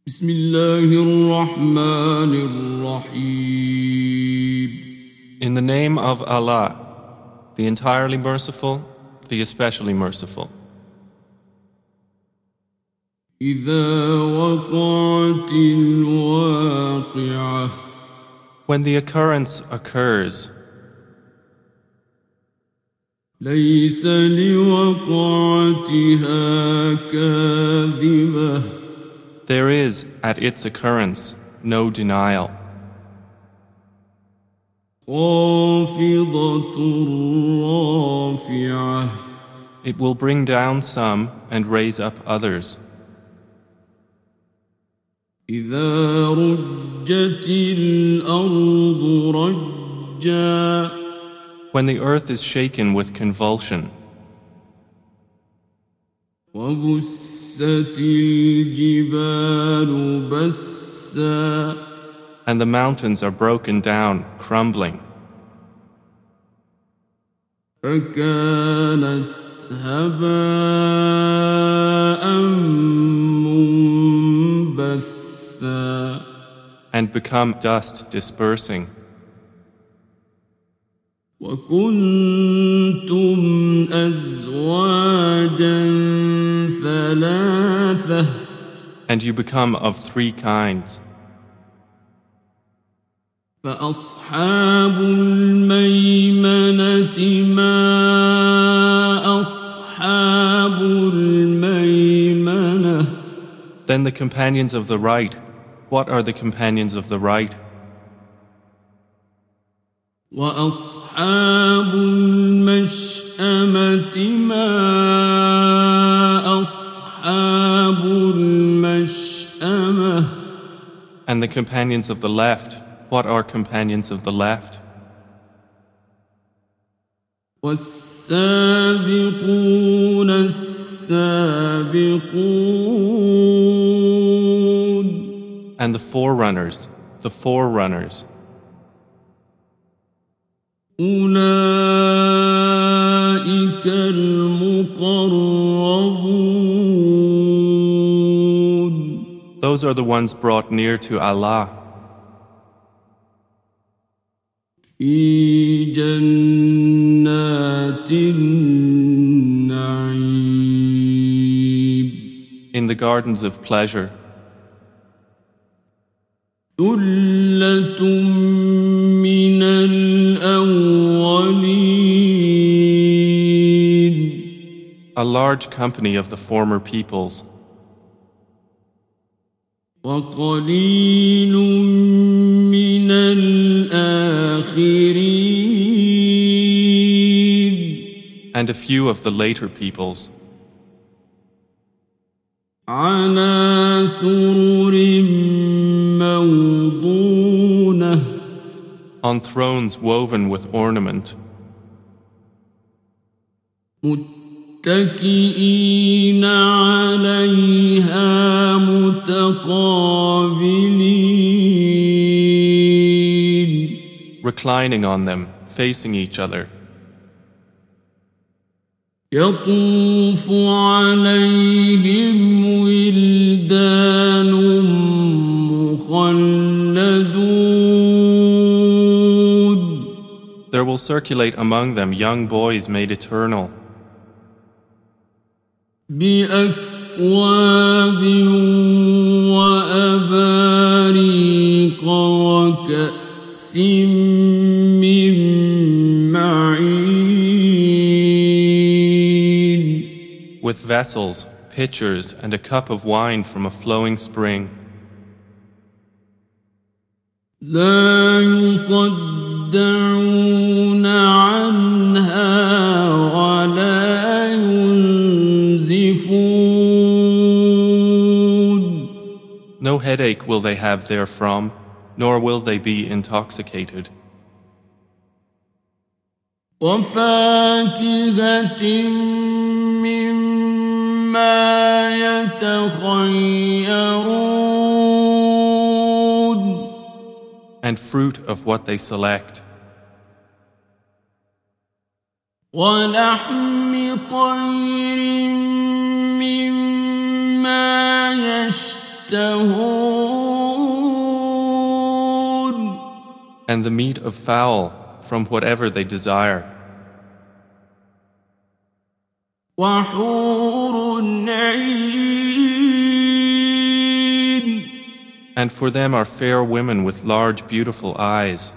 بسم الله الرحمن الرحيم. In the name of Allah, the entirely merciful, the especially merciful. إذا وقعت الواقعة. When the occurrence occurs, ليس لوقعتها كاذبة. there is, at its occurrence, no denial. خافضة رافعة. It will bring down some and raise up others. إذا رجت الأرض رجا. When the earth is shaken with convulsion, وبست الجبال بسا. and the mountains are broken down, crumbling, فكانت هباء منبثا. and become dust dispersing. وكنتم أزواجا ثلاثة. And you become of three kinds. فأصحاب الميمنة ما أصحاب الميمنة. Then the companions of the right, what are the companions of the right? وأصحاب المشأمة ما أصحاب المشأمة. And the companions of the left, what are companions of the left? والسابقون السابقون. And the forerunners, the forerunners. أولئك المقربون. Those are the ones brought near to Allah. في جنات النعيم. In the gardens of pleasure. ثلة من الأولين. A large company of the former peoples. وقليل من الآخرين. And a few of the later peoples. على سرر موضونة. On thrones woven with ornament. متكئين عليها متقابلين. Reclining on them, facing each other. يطوف عليهم ولدان مخلدون. There will circulate among them young boys made eternal. بأكواب وأباريق وكأس من معين. With vessels, pitchers, and a cup of wine from a flowing spring. لا يصدعون عنها ولا ينزفون. No headache will they have therefrom, nor will they be intoxicated. وفاكهة مما يتخيرون. And fruit of what they select. ولحم طير مما يشتهون. يشتهون and the meat of fowl from whatever they desire. وحور عين And for them are fair women with large beautiful eyes,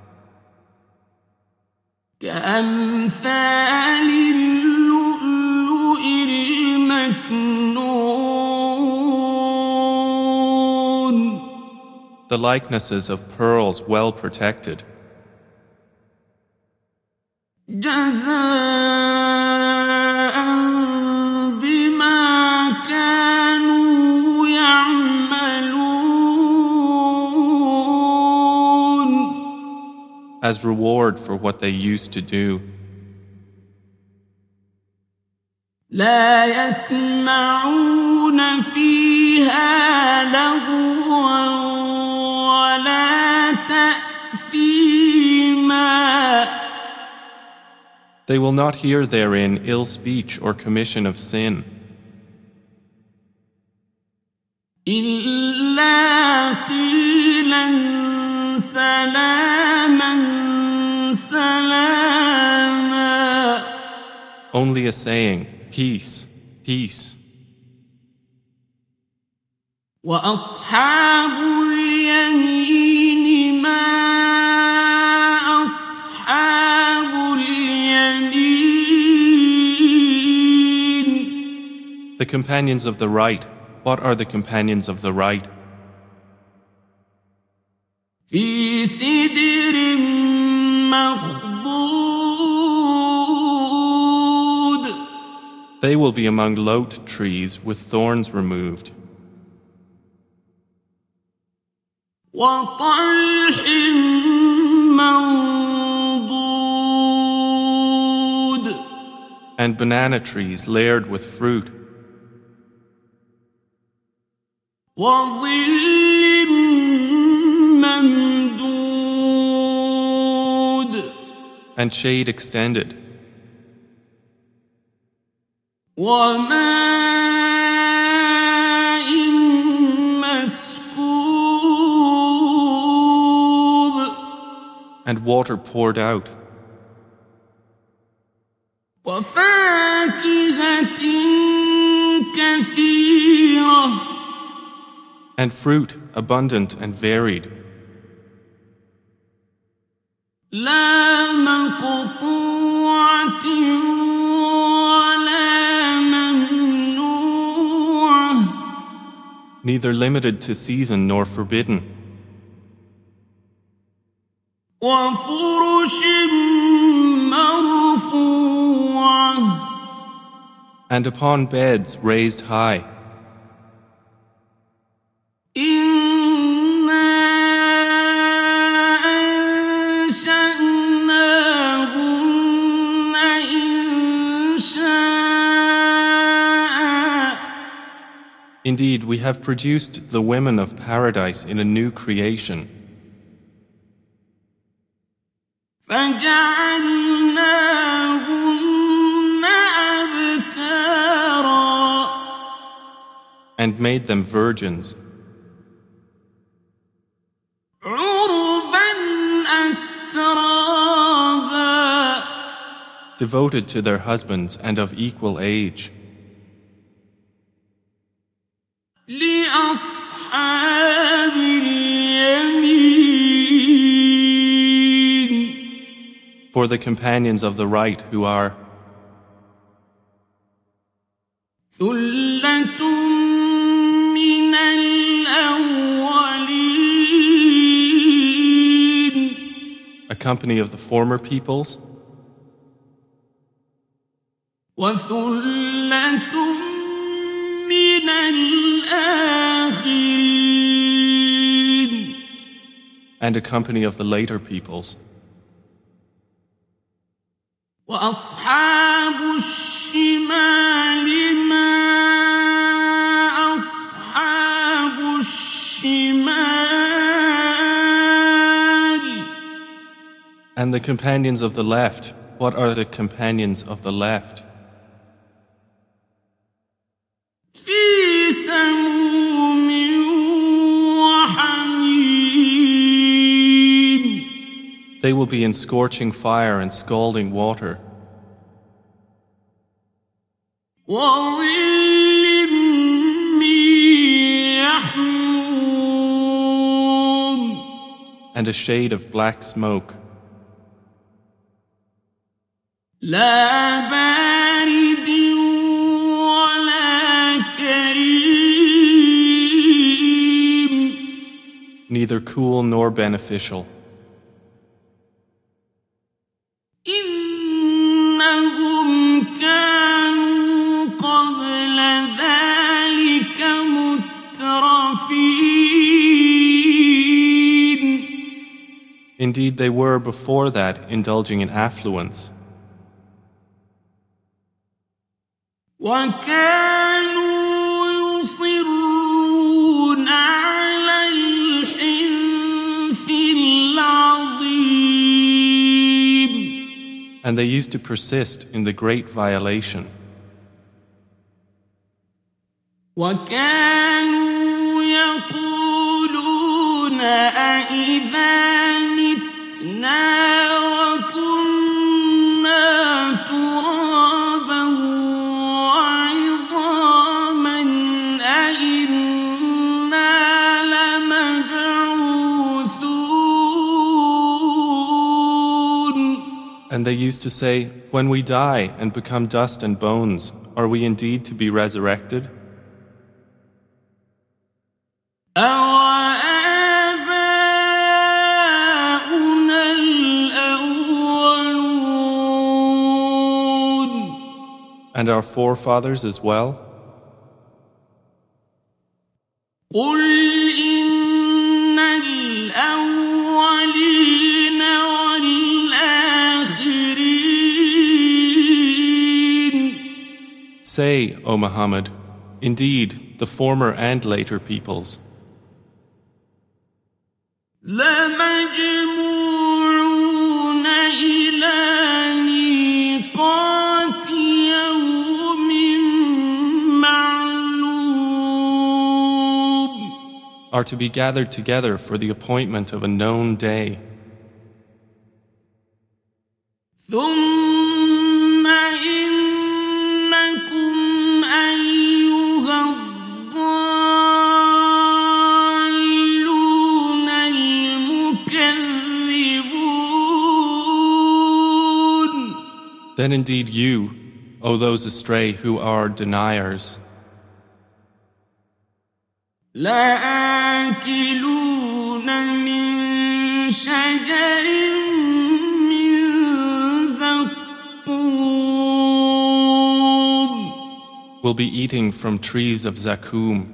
كأمثال اللؤلؤ المكنون the likenesses of pearls well protected, جزاء بما كانوا يعملون as reward for what they used to do. لا يسمعون فيها لغوا ولا تأثيما They will not hear therein ill speech or commission of sin, إلا قيلا سلاما سلاما only a saying, peace, peace. وأصحاب اليمين ما أصحاب اليمين The companions of the right, what are the companions of the right? في سدر مخضود They will be among lote trees with thorns removed, وطلح منضود and banana trees layered with fruit, وظل ممدود and shade extended, وماء مسكوب and water poured out, وفاكهة كثيرة and fruit abundant and varied, لا مقطوعة ولا ممنوعة neither limited to season nor forbidden, وفرش مرفوعة and upon beds raised high. إنا أنشأناهن إنشاء Indeed, we have produced the women of paradise in a new creation, فجعلناهن أبكارا and made them virgins, عربا أترابا devoted to their husbands and of equal age, لأصحاب اليمين for the companions of the right who are ثلة من الأولين a company of the former peoples, وثلة من الآخرين and a company of the later peoples. وأصحاب الشمال ما أصحاب الشمال And the companions of the left, what are the companions of the left? في سموم They will be in scorching fire and scalding water, وظل من يحموم and a shade of black smoke, لا بارد ولا كريم neither cool nor beneficial. إنهم كانوا قبل ذلك مترفين Indeed, they were before that indulging in affluence, وكانوا يصرون على الحنث العظيم and they used to persist in the great violation. وكانوا يقولون أإذا متنا وكنا ترابا وعظاما أإنا لمبعوثون. And they used to say, when we die and become dust and bones, are we indeed to be resurrected? أَوَآبَاؤُنَا الْأَوَّلُونَ And our forefathers as well? قُلْ إِنَّ الْأَوَّلِينَ وَالْآخِرِينَ Say, O Muhammad, indeed, the former and later peoples, لَمَجْمُوعُونَ إِلَى مِيقَاتِ يَوْمٍ مَّعْلُومٍ are to be gathered together for the appointment of a known day. ثُمَّ إِنَّكُمْ أَيُّهَا الضَّالُّونَ الْمُكَذِّبُونَ Then indeed you, O those astray who are deniers, لَآكِلُونَ مِن شَجَرٍ مِّن زَقُّومٍ will be eating from trees of zakum,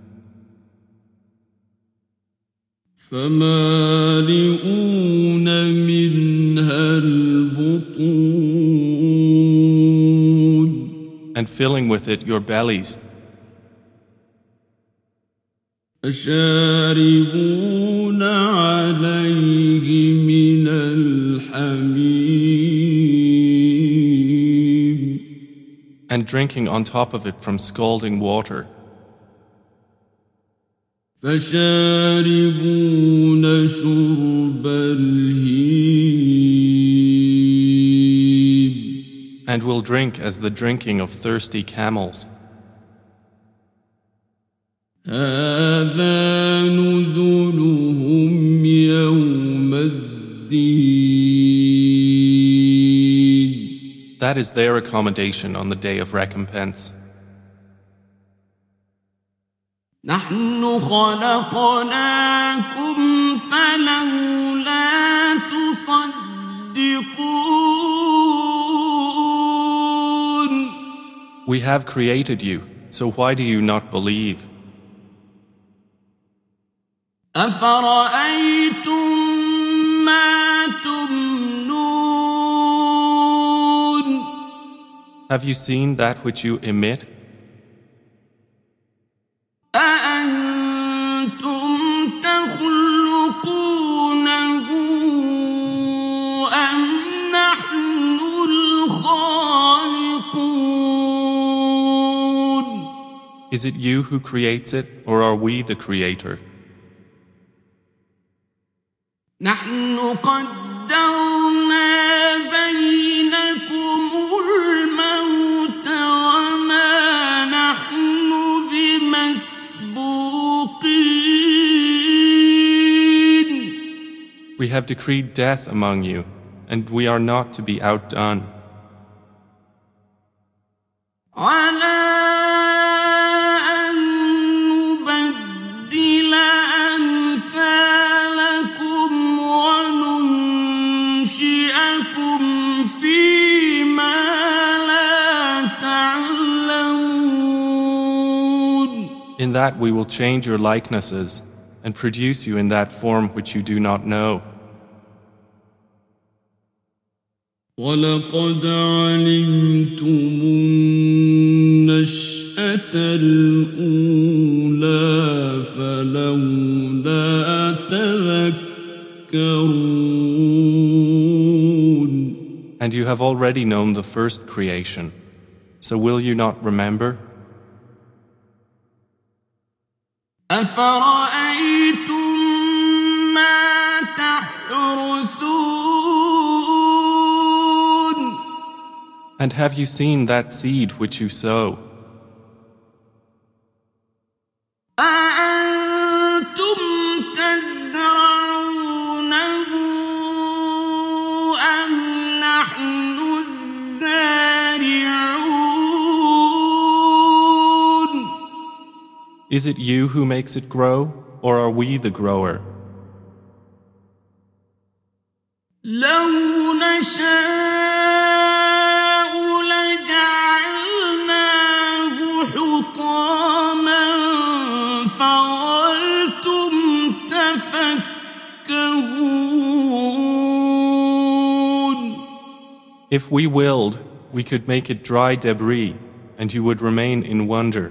فَمَالِئُونَ مِنْهَا الْبُطُونَ and filling with it your bellies, فَشَارِبُونَ عَلَيْهِ مِنَ الْحَمِيمِ and drinking on top of it from scalding water, فَشَارِبُونَ شُرْبَ الْهِيمِ and will drink as the drinking of thirsty camels. هَذَا نُزُلُهُمْ يَوْمَ الدِّينِ That is their accommodation on the day of recompense. نَحْنُ خَلَقْنَاكُمْ فَلَوْلَا تُصَدِّقُونَ We have created you, so why do you not believe? أَفَرَأَيْتُم مَّا تُمْنُونَ Have you seen that which you emit? أَأَنتُمْ تَخْلُقُونَهُ أَمْ نَحْنُ الْخَالِقُونَ Is it you who creates it, or are we the creator? نحن قدرنا وقدرنا بينكم الموت وما نحن بمسبوقين. We have decreed death among you, and we are not to be outdone. على أن نبدل أمثالكم وننشئكم فيما لا تعلمون. In that we will change your likenesses and produce you in that form which you do not know. وَلَقَدْ عَلِمْتُمُ النَّشْأَةَ الْأُولَى فَلَوْلَا تَذَكَّرُونَ. And you have already known the first creation, so will you not remember? أَفَرَأَيْتُم مَّا تَحْرُثُونَ. And have you seen that seed which you sow? أَأَنتُمْ تَزْرَعُونَهُ أَمْ نَحْنُ الزَّارِعُونَ. Is it you who makes it grow, or are we the grower? لَوْ نَشَاءُ لَجَعَلْنَاهُ حُطَامًا فَظَلْتُمْ تَفَكَّهُونَ. If we willed, we could make it dry debris, and you would remain in wonder.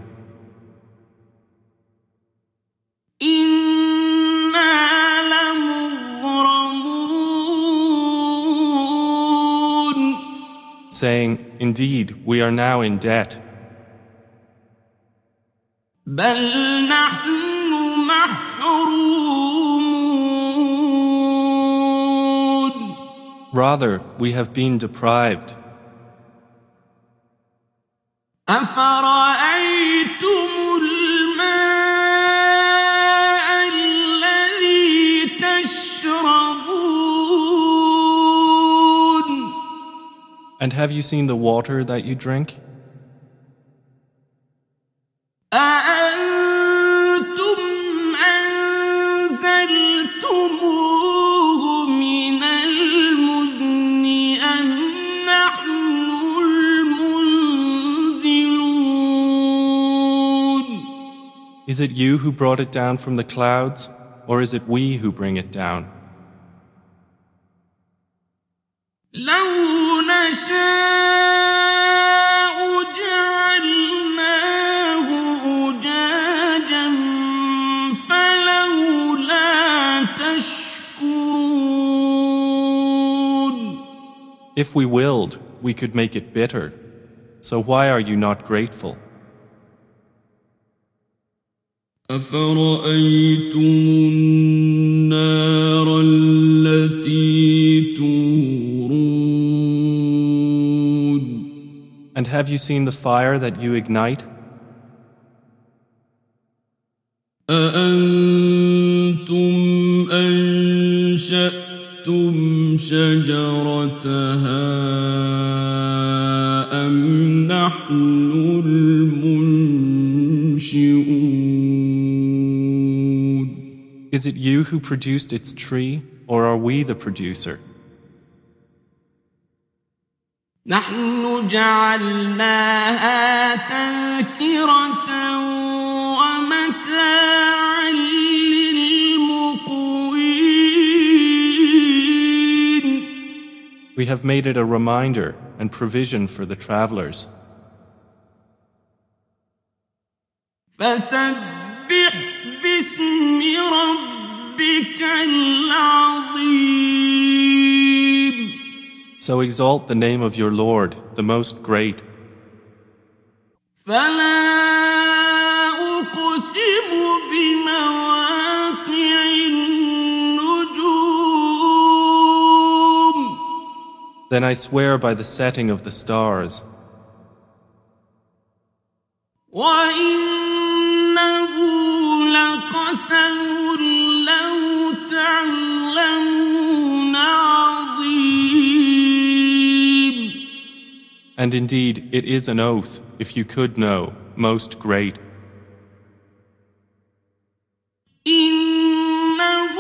Saying, indeed, we are now in debt. بل نحن محرومون. Rather, we have been deprived. أفرأيتم الماء الذي تشربون. And have you seen the water that you drink? أأنتم أنزلتموه من المزن أم نحن المنزلون. Is it you who brought it down from the clouds, or is it we who bring it down? لو نشاء جعلناه أجاجا فلولا تشكرون. If we willed, we could make it bitter. So why are you not grateful? أفرأيتم النار التي تورون. And have you seen the fire that you ignite? أأنتم أنشأتم شجرتها أم نحن المنشئون. Is it you who produced its tree, or are we the producer? نحن جعلناها تذكرة ومتاعا للمقوين. We have made it a reminder and provision for the travelers. فسبح باسم ربك العظيم. So exalt the name of your Lord, the most great. فلا أقسم بمواقع النجوم. Then I swear by the setting of the stars. وَإِنَّهُ لَقَسَمٌ لَوْ تَعْلَمُونَ عَظِيمٌ. And indeed, it is an oath, if you could know, most great. إِنَّهُ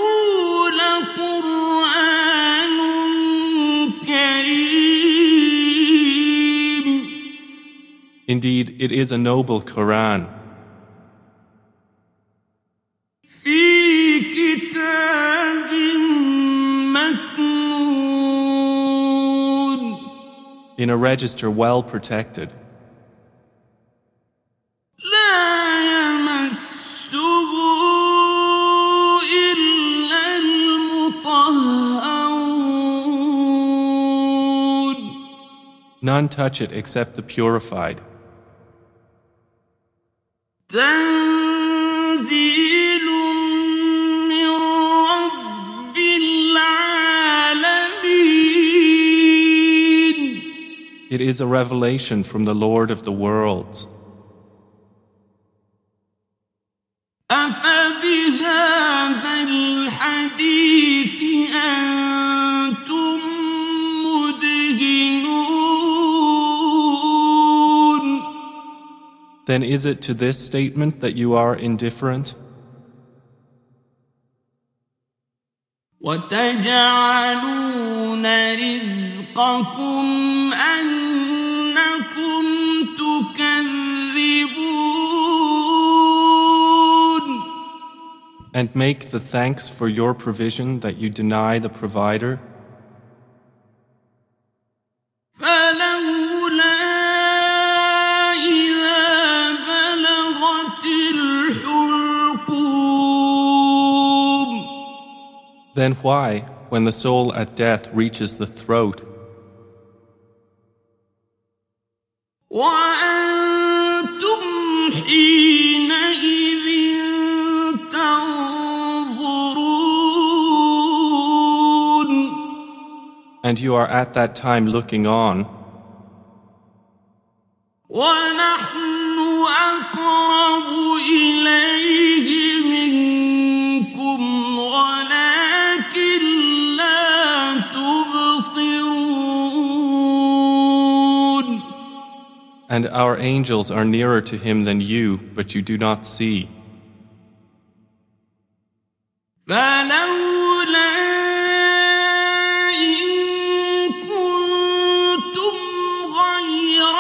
لَقُرْآنٌ كَرِيمٌ. Indeed, it is a noble Quran. فِي كِتَابٍ مَّكْنُونٍ. In a register well protected. لَا يَمَسُّهُ إِلَّا الْمُطَهَّرُونَ. None touch it except the purified. تنزيل من رب العالمين. It is a revelation from the Lord of the worlds. أفبهذا الحديث أنتم مدهنون. Then is it to this statement that you are indifferent? وتجعلون رزقكم أنكم تكذبون. And make the thanks for your provision that you deny the provider? فلولا إذا بلغت الحلقوم. Then why, when the soul at death reaches the throat, وأنتم حينئذ تنظرون. and you are at that time looking on, ونحن أقرب إليه منكم ولكن لا تبصرون. and our angels are nearer to him than you, but you do not see. فلولا إن كنتم غير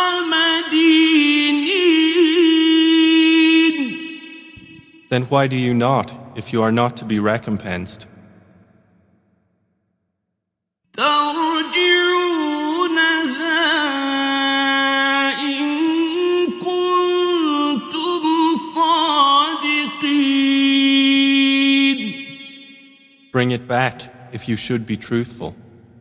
مدينين. Then why do you not, if you are not to be recompensed? ترجعونها إن كنتم صادقين. Bring it back, if you should be truthful.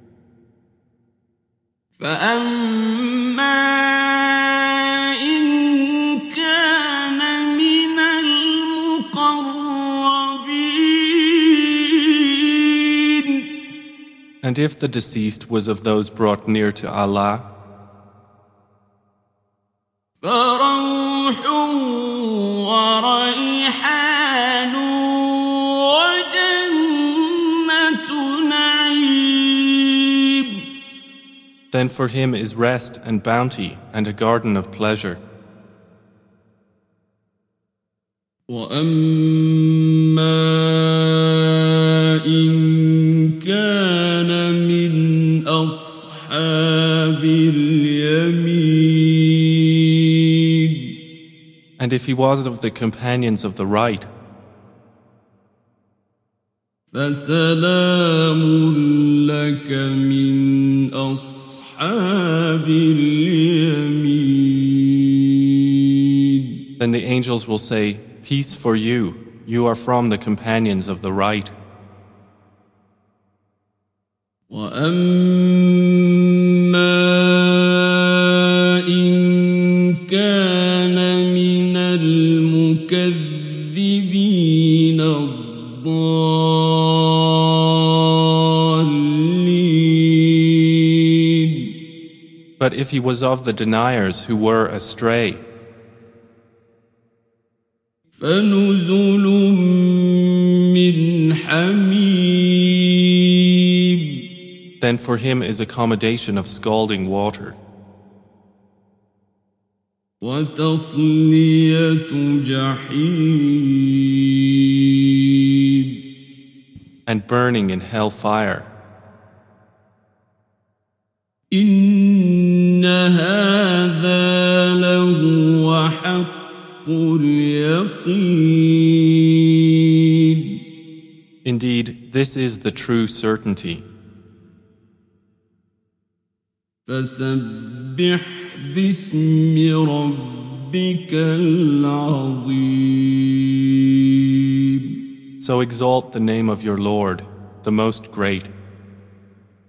فأما إن كان من المقربين. And if the deceased was of those brought near to Allah, فروح وريحان وجنة نعيم. then for him is rest and bounty and a garden of pleasure. وأما إن كان من أصحاب اليمين. And if he was of the companions of the right, فسلام لك من أصحاب اليمين. then the angels will say, Peace for you, you are from the companions of the right. وأما إن كان من المكذبين الضالين. But if he was of the deniers who were astray, فنزل من حميم then for him is accommodation of scalding water, وتصلية جحيم and burning in hell fire. إن هذا لهو حق اليقين Indeed, this is the true certainty. فسبح باسم ربك العظيم So exalt the name of your Lord, the most great.